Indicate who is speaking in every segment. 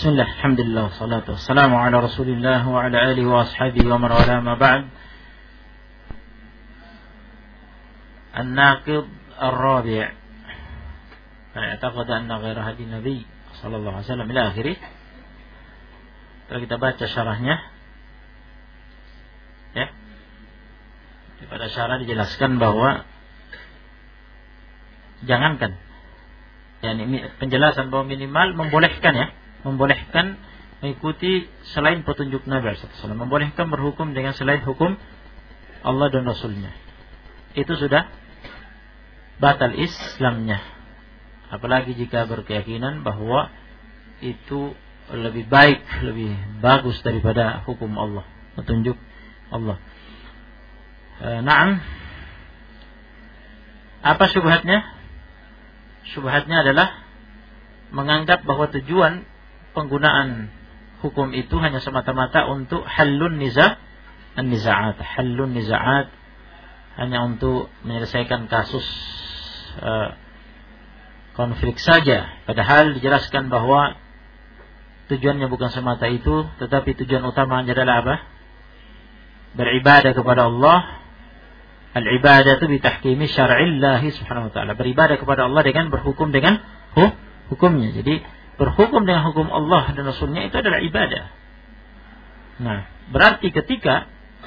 Speaker 1: Bismillah, alhamdulillah, salatu wassalamu ala rasulillah wa ala alihi wa ashabihi wa man wala ma ba'd. An-naqid ar-rabi' man i'taqada anna ghayra hadi nabi sallallahu alaihi wasallam ila akhirih. Kalau kita baca syarahnya, ya, pada syarah dijelaskan bahwa jangankan, ini penjelasan bahwa minimal membolehkan mengikuti selain petunjuk Nabi SAW, membolehkan berhukum dengan selain hukum Allah dan Rasulnya. Itu sudah batal Islamnya. Apalagi jika berkeyakinan bahwa itu lebih baik, lebih bagus daripada hukum Allah, petunjuk Allah. Naam. Apa syubhatnya? Syubhatnya adalah menganggap bahwa tujuan penggunaan hukum itu hanya semata-mata untuk halun niza'at. Halun niza'at hanya untuk menyelesaikan kasus konflik saja. Padahal dijelaskan bahwa tujuannya bukan semata itu, tetapi tujuan utamanya adalah apa? Beribadah kepada Allah. Al-ibadatu bi tahkimi syar'illahi subhanahu wa ta'ala. Beribadah kepada Allah dengan berhukum dengan hukumnya. Jadi berhukum dengan hukum Allah dan Rasulnya itu adalah ibadah. Nah, berarti ketika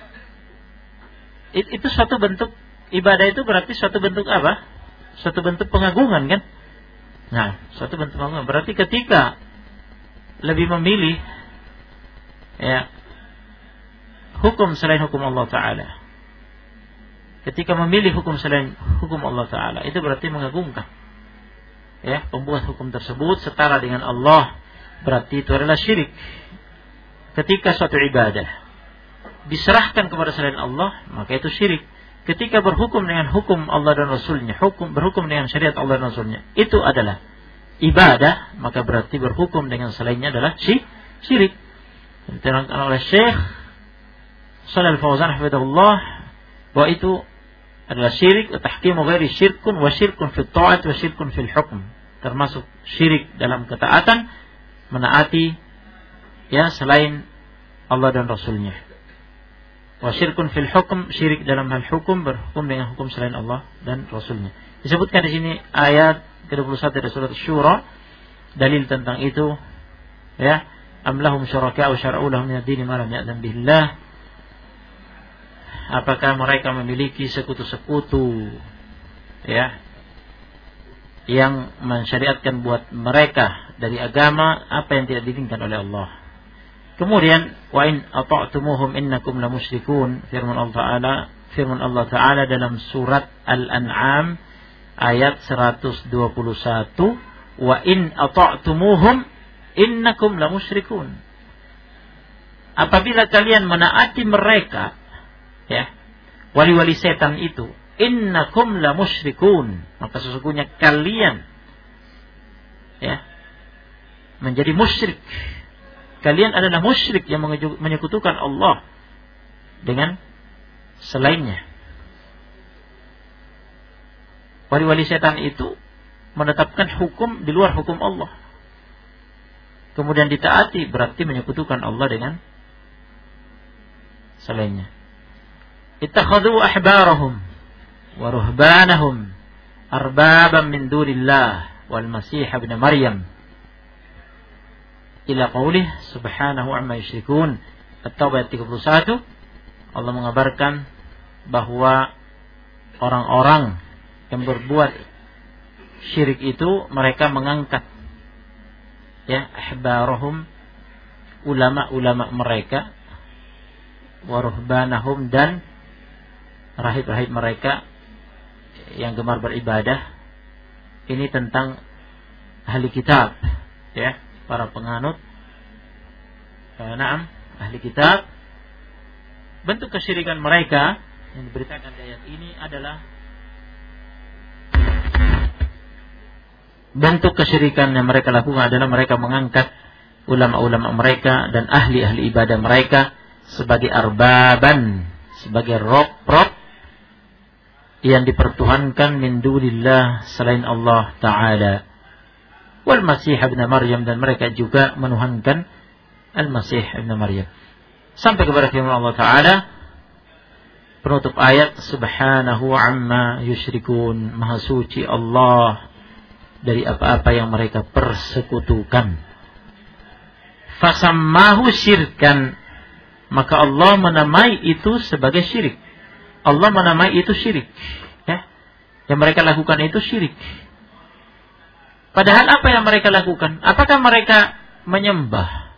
Speaker 1: itu suatu bentuk ibadah, itu berarti suatu bentuk apa? Suatu bentuk pengagungan, kan? Nah, suatu bentuk pengagungan. Berarti ketika lebih memilih, ya, hukum selain hukum Allah Ta'ala, ketika memilih hukum selain hukum Allah Ta'ala, itu berarti mengagungkan, ya, pembuat hukum tersebut setara dengan Allah, berarti itu adalah syirik. Ketika suatu ibadah diserahkan kepada selain Allah, maka itu syirik. Ketika berhukum dengan hukum Allah dan Rasulnya, berhukum dengan syariat Allah dan Rasulnya, itu adalah ibadah, maka berarti berhukum dengan selainnya adalah syirik. Diterangkan oleh Syekh Shalal Fauzan hafizahullah bahwa itu adalah syirik, tahkimu ghairi syirkun wa syirkun fil ta'at wa syirkun fil hukm. Termasuk syirik dalam ketaatan, menaati, ya, selain Allah dan Rasulnya. Wa syirkun fil hukm, syirik dalam hal hukum, berhukum dengan hukum selain Allah dan Rasulnya. Disebutkan di sini ayat ke-21 dari surat Asy-Syura, dalil tentang itu, ya, am lahum syuraka'u syara'u lahum min ad-din ma lam ya'zan billah. Apakah mereka memiliki sekutu-sekutu, ya, yang mensyariatkan buat mereka dari agama apa yang tidak diinginkan oleh Allah. Kemudian wa in ata'tumuhum innakum lamusyrikun, firman Allah Ta'ala dalam surat Al-An'am ayat 121, wa in ata'tumuhum innakum lamusyrikun. Apabila kalian menaati mereka, ya, wali-wali setan itu, innakum la musyrikun, maka sesungguhnya kalian, ya, menjadi musyrik. Kalian adalah musyrik yang menyekutukan Allah dengan selainnya. Wali-wali setan itu menetapkan hukum di luar hukum Allah, kemudian ditaati, berarti menyekutukan Allah dengan selainnya. Ittakhadhu ahbarahum wa ruhbanahum arbaban min dunillah wal masih ibn Maryam ila qaulih subhanahu amma yusyrikun. At-Taubah 31, Allah mengabarkan bahwa orang-orang yang berbuat syirik itu mereka mengangkat, ya, ahbarahum, ulama-ulama mereka, wa ruhbanahum, dan rahib-rahib mereka yang gemar beribadah. Ini tentang ahli kitab, ya, para penganut, ahli kitab. Bentuk kesyirikan mereka yang diberitakan di ayat ini adalah bentuk kesyirikan yang mereka lakukan adalah mereka mengangkat ulama-ulama mereka dan ahli-ahli ibadah mereka sebagai arbaban, sebagai rob-rob yang dipertuhankan min dunillah, selain Allah Ta'ala. wal Masih ibn Maryam, dan mereka juga menuhankan Al-Masih ibn Maryam. Sampai kepada firman Allah Ta'ala penutup ayat, subhanahu amma yusyrikun, maha suci Allah dari apa-apa yang mereka persekutukan. Fasammahu syirkan, maka Allah menamai itu sebagai syirik. Allah menamai itu syirik, ya. Yang mereka lakukan itu syirik. Padahal apa yang mereka lakukan? Apakah mereka menyembah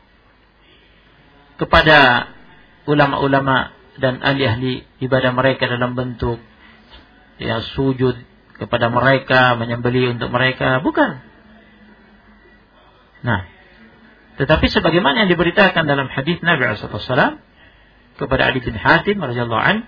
Speaker 1: kepada ulama-ulama dan ahli-ahli ibadah mereka dalam bentuk ya sujud kepada mereka, menyembelih untuk mereka? Bukan. Nah, tetapi sebagaimana yang diberitakan dalam hadis Nabi SAW kepada Ali bin Hatim radhiyallahu an,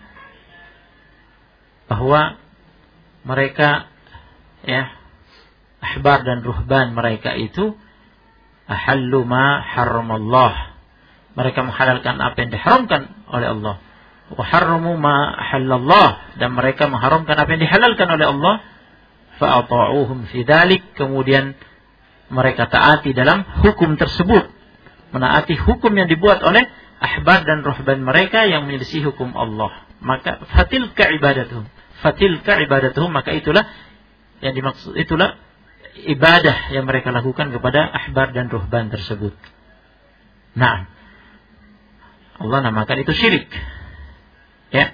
Speaker 1: bahwa mereka ya ahbar dan ruhban mereka itu ahallu ma haramallah, mereka menghalalkan apa yang diharamkan oleh Allah, wa harramu ma halallah, dan mereka mengharamkan apa yang dihalalkan oleh Allah. Fa ata'uhum fi dzalik, kemudian mereka taati dalam hukum tersebut, menaati hukum yang dibuat oleh ahbar dan ruhban mereka yang menyelisih hukum Allah. Maka fatilka ibadatuhum, maka itulah yang dimaksud, itulah ibadah yang mereka lakukan kepada ahbar dan ruhban tersebut. Nah, Allah namakan itu syirik. Ya.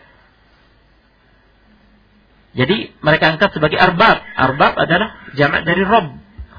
Speaker 1: Jadi mereka angkat sebagai arbab. Arbab adalah jamak dari rob.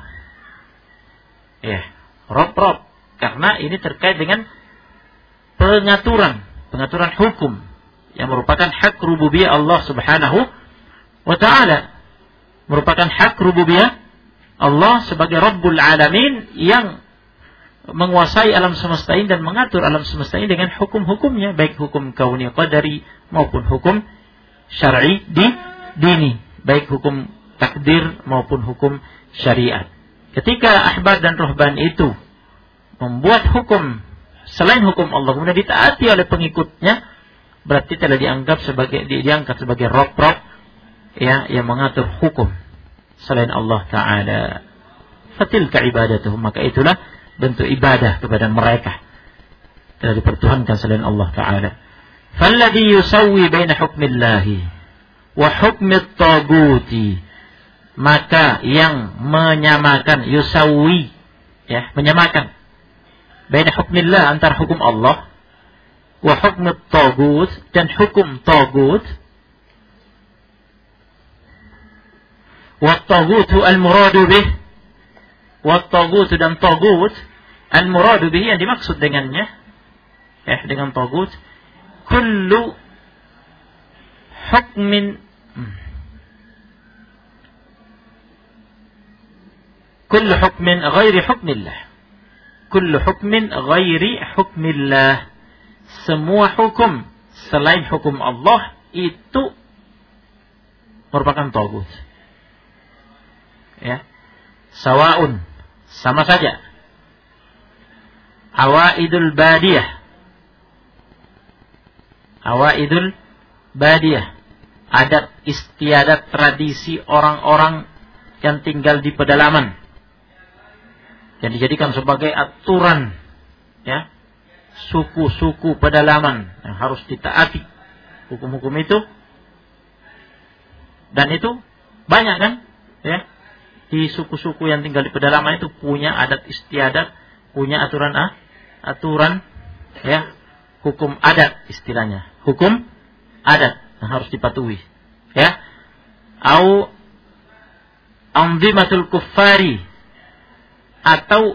Speaker 1: Ya, rob. Karena ini terkait dengan pengaturan hukum yang merupakan hak rububiyah Allah Subhanahu wa ta'ala. Merupakan hak rububiyah Allah sebagai Rabbul Alamin yang menguasai alam semesta ini dan mengatur alam semesta ini dengan hukum-hukumnya, baik hukum kauni qadari maupun hukum syar'i dini, baik hukum takdir maupun hukum syariat. Ketika ahbar dan ruhban itu membuat hukum selain hukum Allah kemudian ditaati oleh pengikutnya, berarti telah diangkat sebagai rob ya, yang mengatur hukum selain Allah Ta'ala. Fatilka ibadatuhum, maka itulah bentuk ibadah kepada mereka, telah dipertuhankan selain Allah Ta'ala. Falladhi yusawwi baina hukmillahi wa hukmit taguti, maka yang menyamakan, yusawwi ya, menyamakan baina hukmillah, antara hukum Allah, wa hukmit tagut, dan hukum tagut. Wa tagutu al-muradu bih, wa tagutu, dan tagut al-muradu bih, yang dimaksud dengannya ya, dengan tagut kullu hukmin ghairi hukmillah, kullu hukmin ghairi hukmillah, semua hukum selain hukum Allah itu merupakan tagut. Ya, sawaun, sama saja. Awaidul badiyah, adat istiadat tradisi orang-orang yang tinggal di pedalaman, yang dijadikan sebagai aturan ya, suku-suku pedalaman yang harus ditaati hukum-hukum itu. Dan itu banyak kan ya, di suku-suku yang tinggal di pedalaman itu punya adat istiadat, punya aturan ya, hukum adat istilahnya, hukum adat yang harus dipatuhi ya. Au anzimatul kuffari, atau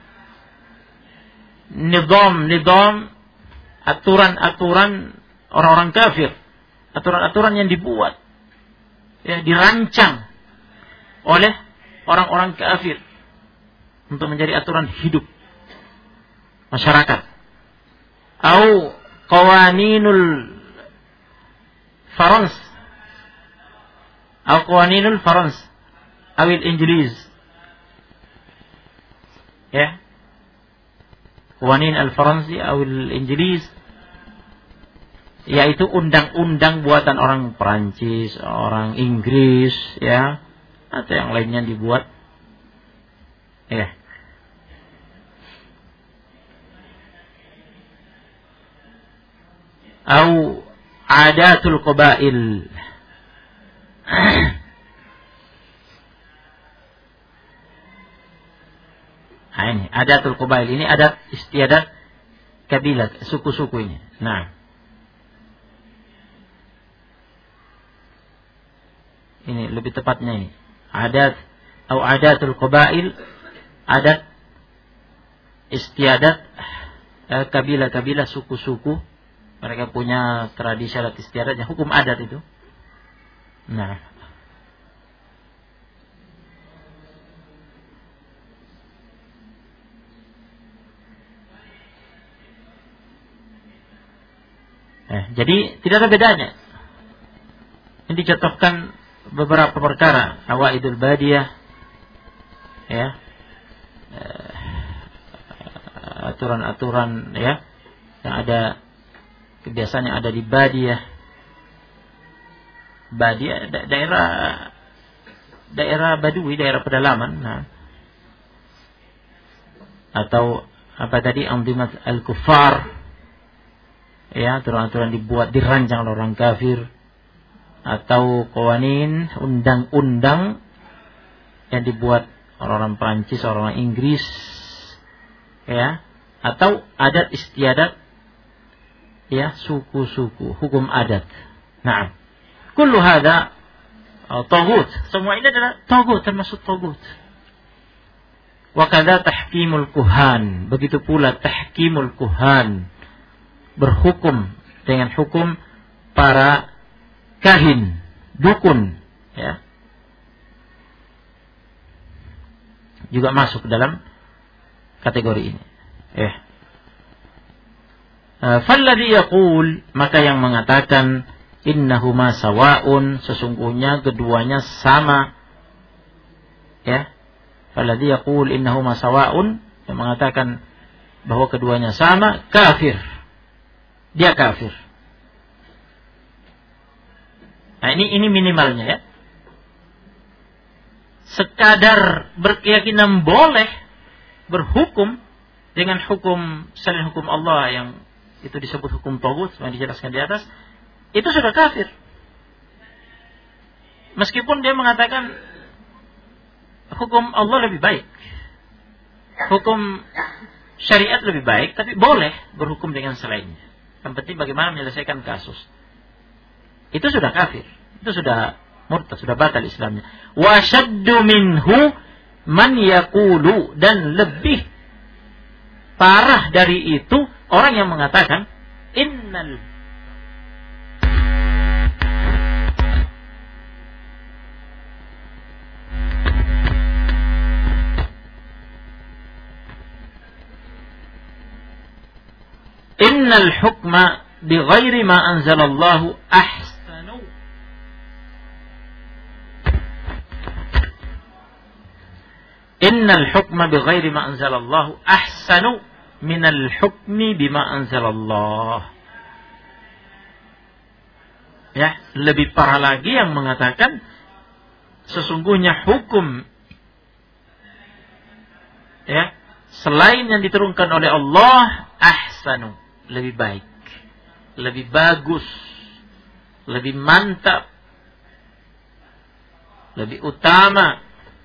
Speaker 1: nizam aturan-aturan orang-orang kafir, aturan-aturan yang dibuat ya, dirancang oleh orang-orang kafir untuk menjadi aturan hidup masyarakat. Au qawaninul Farans, au qawaninul Farans, awil Inggris ya, qawanin al-Faransi awil Inggris, yaitu undang-undang buatan orang Perancis, orang Inggris ya, atau yang lainnya dibuat Ya. Au adatul qabail. Nah, ini adatul qabail, ini adat istiadat kabilah, suku-suku ini. Nah, ini lebih tepatnya ini adat atau adatul qabail, adat istiadat kabilah-kabilah, suku-suku. Mereka punya tradisi adat istiadatnya, hukum adat itu. Nah, jadi tidak ada bedanya. Ini dicontohkan beberapa perkara, awaidul badiyah, ya, aturan-aturan ya yang ada, kebiasaan yang ada di badiyah. Badiyah daerah badui, daerah pedalaman. Nah, atau apa tadi, andimat al-kuffar, ya, aturan-aturan dibuat, dirancang oleh orang kafir, atau qawanin, undang-undang yang dibuat oleh orang Prancis, orang Inggris, ya, atau adat istiadat, ya, suku-suku, hukum adat. Nah, kullu hadza taghut. Semua ini adalah taghut, termasuk taghut. Wa kadza tahkimul kuhan, begitu pula tahkimul kuhan, berhukum dengan hukum para kahin, dukun, ya, juga masuk dalam kategori ini. Falladhi yaqul, maka yang mengatakan innahuma sawa'un, sesungguhnya keduanya sama, ya. Falladhi yaqul innahuma sawa'un, yang mengatakan bahwa keduanya sama, kafir. Dia kafir. Nah, ini minimalnya, ya. Sekadar berkeyakinan boleh berhukum dengan hukum selain hukum Allah, yang itu disebut hukum taghut, yang dijelaskan di atas, itu sudah kafir. Meskipun dia mengatakan hukum Allah lebih baik, hukum syariat lebih baik, tapi boleh berhukum dengan selainnya. Yang penting bagaimana menyelesaikan kasus. Itu sudah kafir, itu sudah murtad, sudah batal Islamnya. Wa shaddu minhu man yaqulu, dan lebih parah dari itu orang yang mengatakan innal hukma bighairi ma anzalallahu ahsanu. Innal hukma bighairi ma anzalallahu ahsanu minal hukmi bima anzalallah. Ya, lebih parah lagi yang mengatakan sesungguhnya hukum, ya, selain yang diturunkan oleh Allah, ahsanu, lebih baik, lebih bagus, lebih mantap, lebih utama,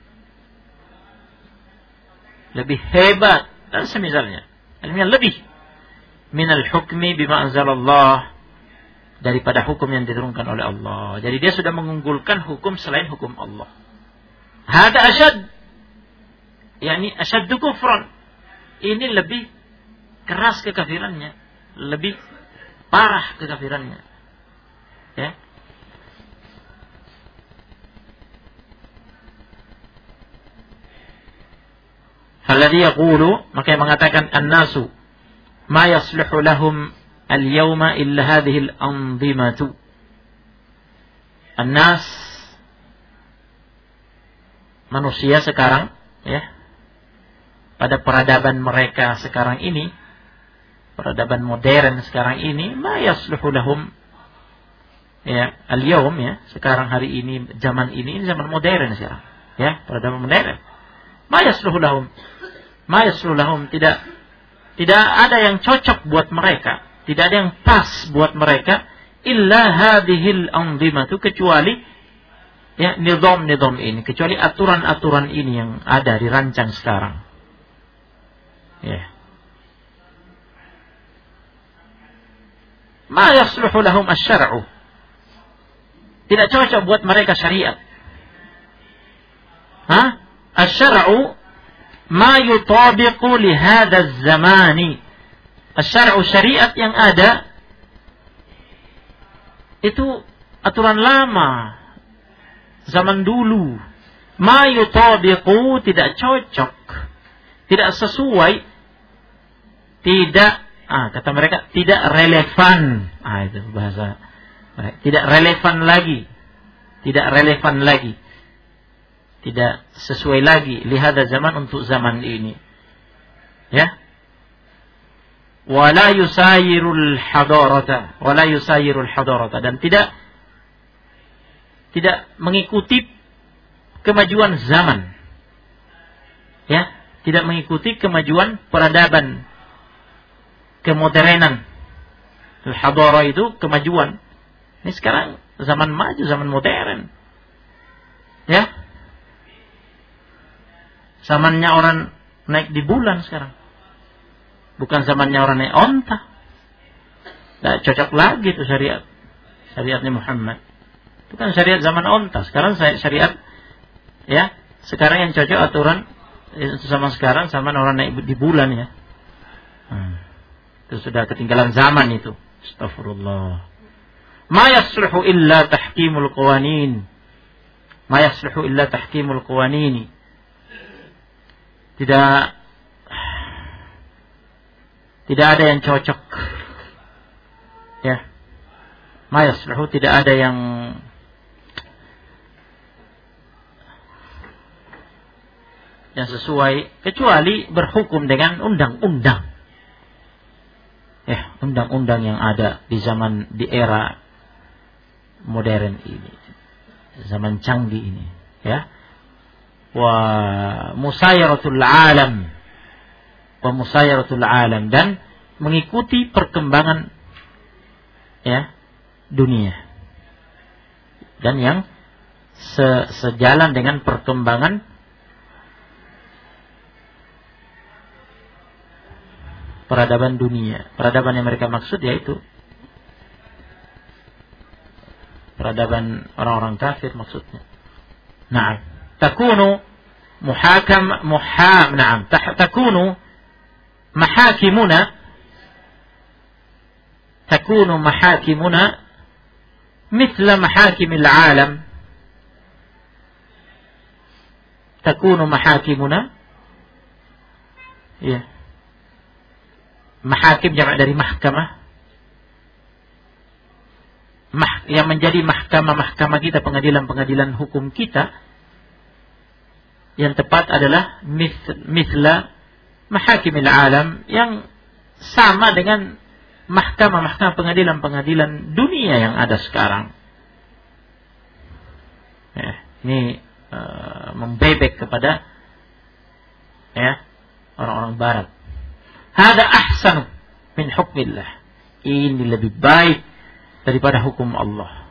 Speaker 1: lebih hebat, dan semisalnya. Artinya lebih minal hukmi bima anzalallah, daripada hukum yang diturunkan oleh Allah. Jadi dia sudah mengunggulkan hukum selain hukum Allah. Hada asyad, yakni asyaddu kufran. Ini lebih keras kekafirannya, lebih parah kekafirannya. Ya. Alladhi yaqulu, maka yang mengatakan an-nasu ma yasluhu lahum al-yawma illa hadhihi al-anzimatu. An-nas, manusia sekarang, ya, pada peradaban mereka sekarang ini, peradaban modern sekarang ini, ma yasluhu lahum, ya, al-yawm, ya, sekarang hari ini, zaman ini zaman modern sekarang, ya, peradaban modern. Ma yasluhu lahum, tidak ada yang cocok buat mereka, tidak ada yang pas buat mereka, illa hadhil anzimatu, kecuali ya nizam ini, kecuali aturan-aturan ini yang ada dirancang sekarang. Ya. Ma yasluhu lahum asy-syar'u, tidak cocok buat mereka syariat. Asy-syar'u ma yutabiqu li hadzal zamani. Asy-syar'u, syariat yang ada itu aturan lama, zaman dulu. Ma yutabiqu, tidak cocok, tidak sesuai, tidak kata mereka tidak relevan. Itu bahasa tidak relevan lagi, tidak sesuai lagi lihada zaman, untuk zaman ini, ya. Wala yusayirul hadarata, dan tidak mengikuti kemajuan zaman, ya, tidak mengikuti kemajuan peradaban, kemodernan. Al-hadara itu kemajuan. Ini sekarang zaman maju, zaman modern, ya. Zamannya orang naik di bulan sekarang, bukan zamannya orang naik onta. Tidak cocok lagi itu syariatnya Muhammad. Itu kan syariat zaman onta. Sekarang syariat, ya, sekarang yang cocok aturan itu sama sekarang, sama orang naik di bulan, ya. Itu sudah ketinggalan zaman itu. Astagfirullah. Ma yasluhu illa tahkimul qawanin. Tidak ada yang cocok, ya. Ma yasluhu, tidak ada yang sesuai, kecuali berhukum dengan undang-undang, ya, undang-undang yang ada di era modern ini, zaman canggih ini, ya. Wa musayaratul alam, dan mengikuti perkembangan, ya, dunia, dan yang sejalan dengan perkembangan peradaban dunia. Peradaban yang mereka maksud yaitu peradaban orang-orang kafir maksudnya. Nah, takunu mahakimuna mithla mahakimil alam. Takunu mahakimuna, ya. Mahakim jamak dari mahkamah. Yang menjadi mahkamah kita, pengadilan hukum kita, yang tepat adalah mithla mahakimil alam, yang sama dengan mahkamah pengadilan dunia yang ada sekarang. Ya, ini membebek kepada, ya, orang-orang barat. Hada ahsanu min hukmillah. Ini lebih baik daripada hukum Allah.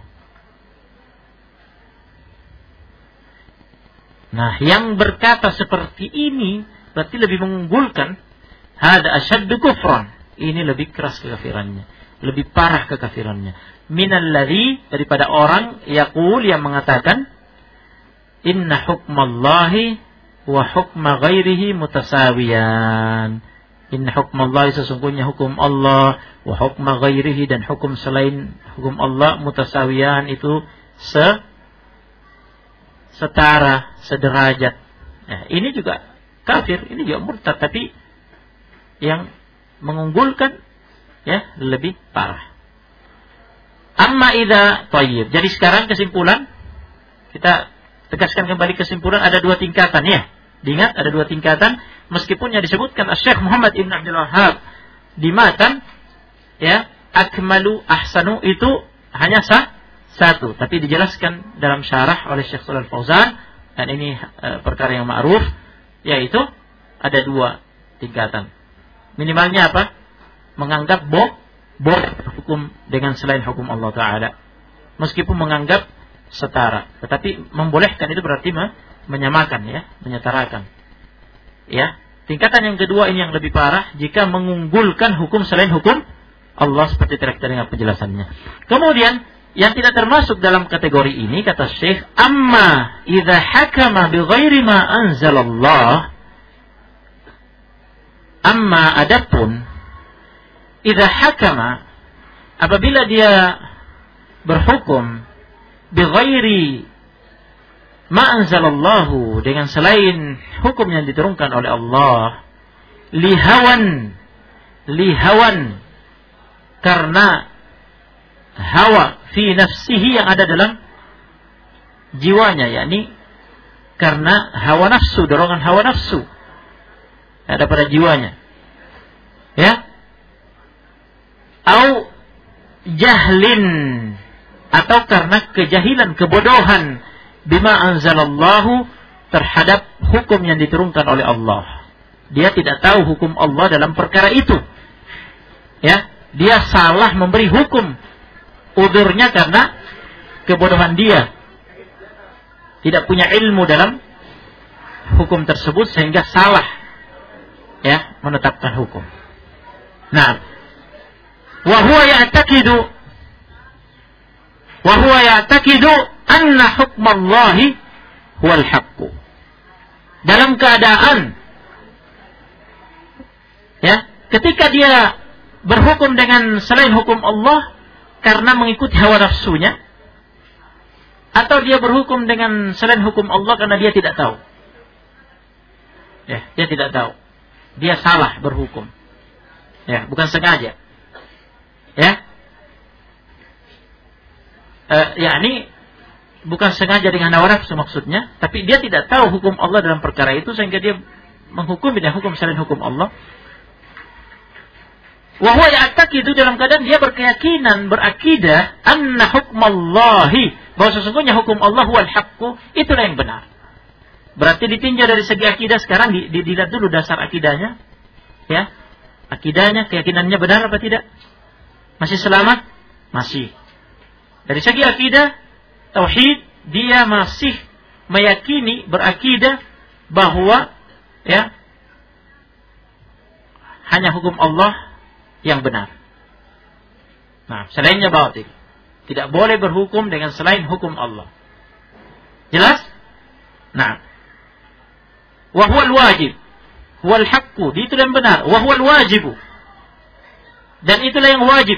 Speaker 1: Nah, yang berkata seperti ini berarti lebih mengunggulkan. Hada asyaddu kufran. Ini lebih keras kekafirannya, lebih parah kekafirannya. Minalladzi, daripada orang yaqul, yang mengatakan inna hukmallahi wa hukma ghairihi mutasawiyan. Inna hukmallahi, sesungguhnya hukum Allah, wa hukma ghairihi, dan hukum selain hukum Allah, mutasawiyan, itu setara, sederajat. Nah, ini juga kafir, ini juga murtad, tapi yang mengunggulkan, ya, lebih parah. Amma idza thayyib. Jadi sekarang kesimpulan, kita tegaskan kembali kesimpulan, ada dua tingkatan, ya. Diingat, ada dua tingkatan, meskipun yang disebutkan Syekh Muhammad Ibn Abdul Wahhab di matan, ya, akmalu ahsanu, itu hanya satu, tapi dijelaskan dalam syarah oleh Syekh Shalal Fauzan, dan ini perkara yang ma'ruf, yaitu ada 2 tingkatan. Minimalnya apa? Menganggap boleh hukum dengan selain hukum Allah Ta'ala, meskipun menganggap setara. Tetapi membolehkan itu berarti menyamakan, ya, menyetarakan. Ya, tingkatan yang kedua ini yang lebih parah, jika mengunggulkan hukum selain hukum Allah, seperti tadi dengan penjelasannya. Kemudian yang tidak termasuk dalam kategori ini, kata Syekh, amma idza hakama bi ghairi ma anzalallah, amma adapun idza hakama, apabila dia berhukum bi ghairi ma anzalallahu, dengan selain hukum yang diturunkan oleh Allah, lihawan, karena hawa fi nafsihi, yang ada dalam jiwanya, yakni karena hawa nafsu, dorongan hawa nafsu ada pada jiwanya, ya, au jahlin, atau karena kejahilan, kebodohan, bima anzalallahu, terhadap hukum yang diturunkan oleh Allah. Dia tidak tahu hukum Allah dalam perkara itu, ya, dia salah memberi hukum, udurnya karena kebodohan dia, tidak punya ilmu dalam hukum tersebut sehingga salah, ya, menetapkan hukum. Nah, wa huwa ya'taqidu anna hukmallahi huwal haqqu, dalam keadaan, ya, ketika dia berhukum dengan selain hukum Allah karena mengikuti hawa nafsunya, atau dia berhukum dengan selain hukum Allah karena dia tidak tahu, ya, dia tidak tahu, dia salah berhukum, ya, bukan sengaja, ya, yakni bukan sengaja dengan hawa nafsu maksudnya, tapi dia tidak tahu hukum Allah dalam perkara itu sehingga dia menghukum dengan hukum selain hukum Allah. Wa huwa ya'taqidu, dalam keadaan dia berkeyakinan, berakidah, anna hukmallahi, bahwa sesungguhnya hukum Allah huwal haqqu, itulah yang benar. Berarti ditinjau dari segi akidah. Sekarang dilihat dulu dasar akidahnya, ya, akidahnya, keyakinannya benar apa tidak? Masih selamat? Masih. Dari segi akidah, tauhid, dia masih meyakini, berakidah bahwa, ya, hanya hukum Allah yang benar. Nah, selainnya batil. Tidak boleh berhukum dengan selain hukum Allah. Jelas? Nah, wa huwal wajib, huwal haqqu, itulah yang benar. Wa huwal wajibu, dan itulah yang wajib.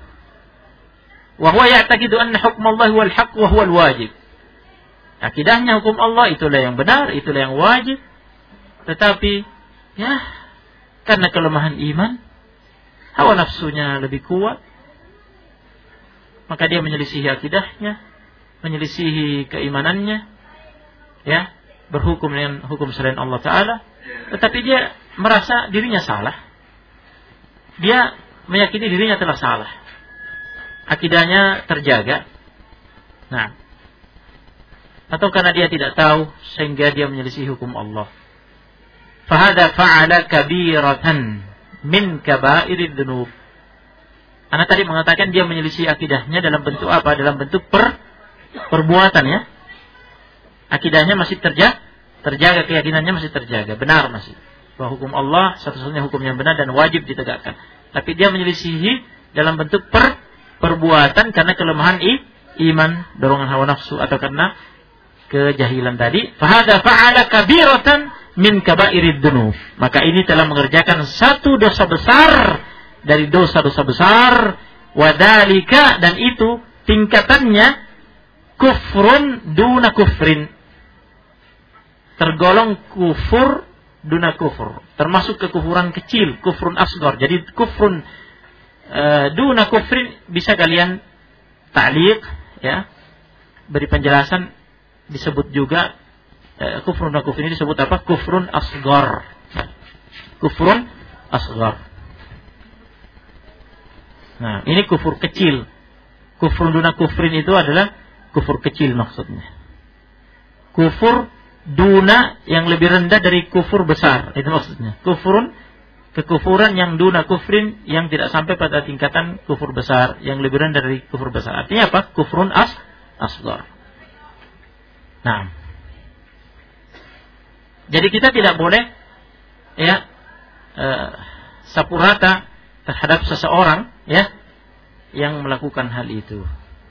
Speaker 1: Wa huwa ya'taqidu anna hukmallahi huwal haqqu wa huwal wajib. Akidahnya hukum Allah itulah yang benar, itulah yang wajib. Tetapi, ya, karena kelemahan iman, hawa nafsunya lebih kuat, maka dia menyelisihi akidahnya, menyelisihi keimanannya, ya, berhukum dengan hukum selain Allah Ta'ala. Tetapi dia merasa dirinya salah, dia meyakini dirinya telah salah, akidahnya terjaga. Nah, atau karena dia tidak tahu sehingga dia menyelisihi hukum Allah. Fahada fa'ala kabiratan min kabairid dzunub. Anak tadi mengatakan dia menyelisih akidahnya dalam bentuk apa? Dalam bentuk perbuatan, ya. Akidahnya masih terjaga, keyakinannya masih terjaga, benar masih. Bahwa hukum Allah satu-satunya hukum yang benar dan wajib ditegakkan. Tapi dia menyelisihi dalam bentuk perbuatan karena kelemahan iman, dorongan hawa nafsu, atau karena kejahilan tadi. Fahada fa'ala kabiratan min kabairid dzunub. Maka ini telah mengerjakan satu dosa besar dari dosa-dosa besar. Wadalika, dan itu tingkatannya kufrun duna kufrin, tergolong kufur duna kufur, termasuk kekufuran kecil, kufrun asghar. Jadi kufrun duna kufrin bisa kalian ta'liq, ya, beri penjelasan, disebut juga kufrun duna kufrin ini disebut apa? Kufrun asghar. Kufrun asghar. Nah, ini kufur kecil. Kufrun duna kufrin itu adalah kufur kecil maksudnya. Kufur duna yang lebih rendah dari kufur besar. Itu maksudnya. Kekufuran yang duna kufrin, yang tidak sampai pada tingkatan kufur besar, yang lebih rendah dari kufur besar. Artinya apa? Kufrun asghar. Nah, jadi kita tidak boleh ya sapu rata terhadap seseorang ya yang melakukan hal itu.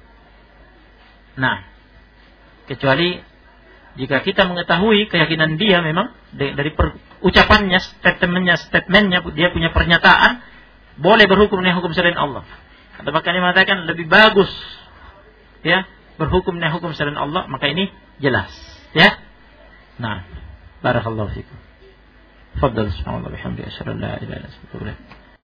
Speaker 1: Nah, kecuali jika kita mengetahui keyakinan dia memang dari ucapannya, statementnya, dia punya pernyataan, boleh berhukum dengan hukum selain Allah. Atau bahkan dia mengatakan lebih bagus, ya, berhukum dengan hukum selain Allah, maka ini jelas, ya. Nah, barakallahu fikum. Fadhal subhanallah bihamdihi asyhadu an la ilaha illa anta astaghfiruka wa atubu ilaik.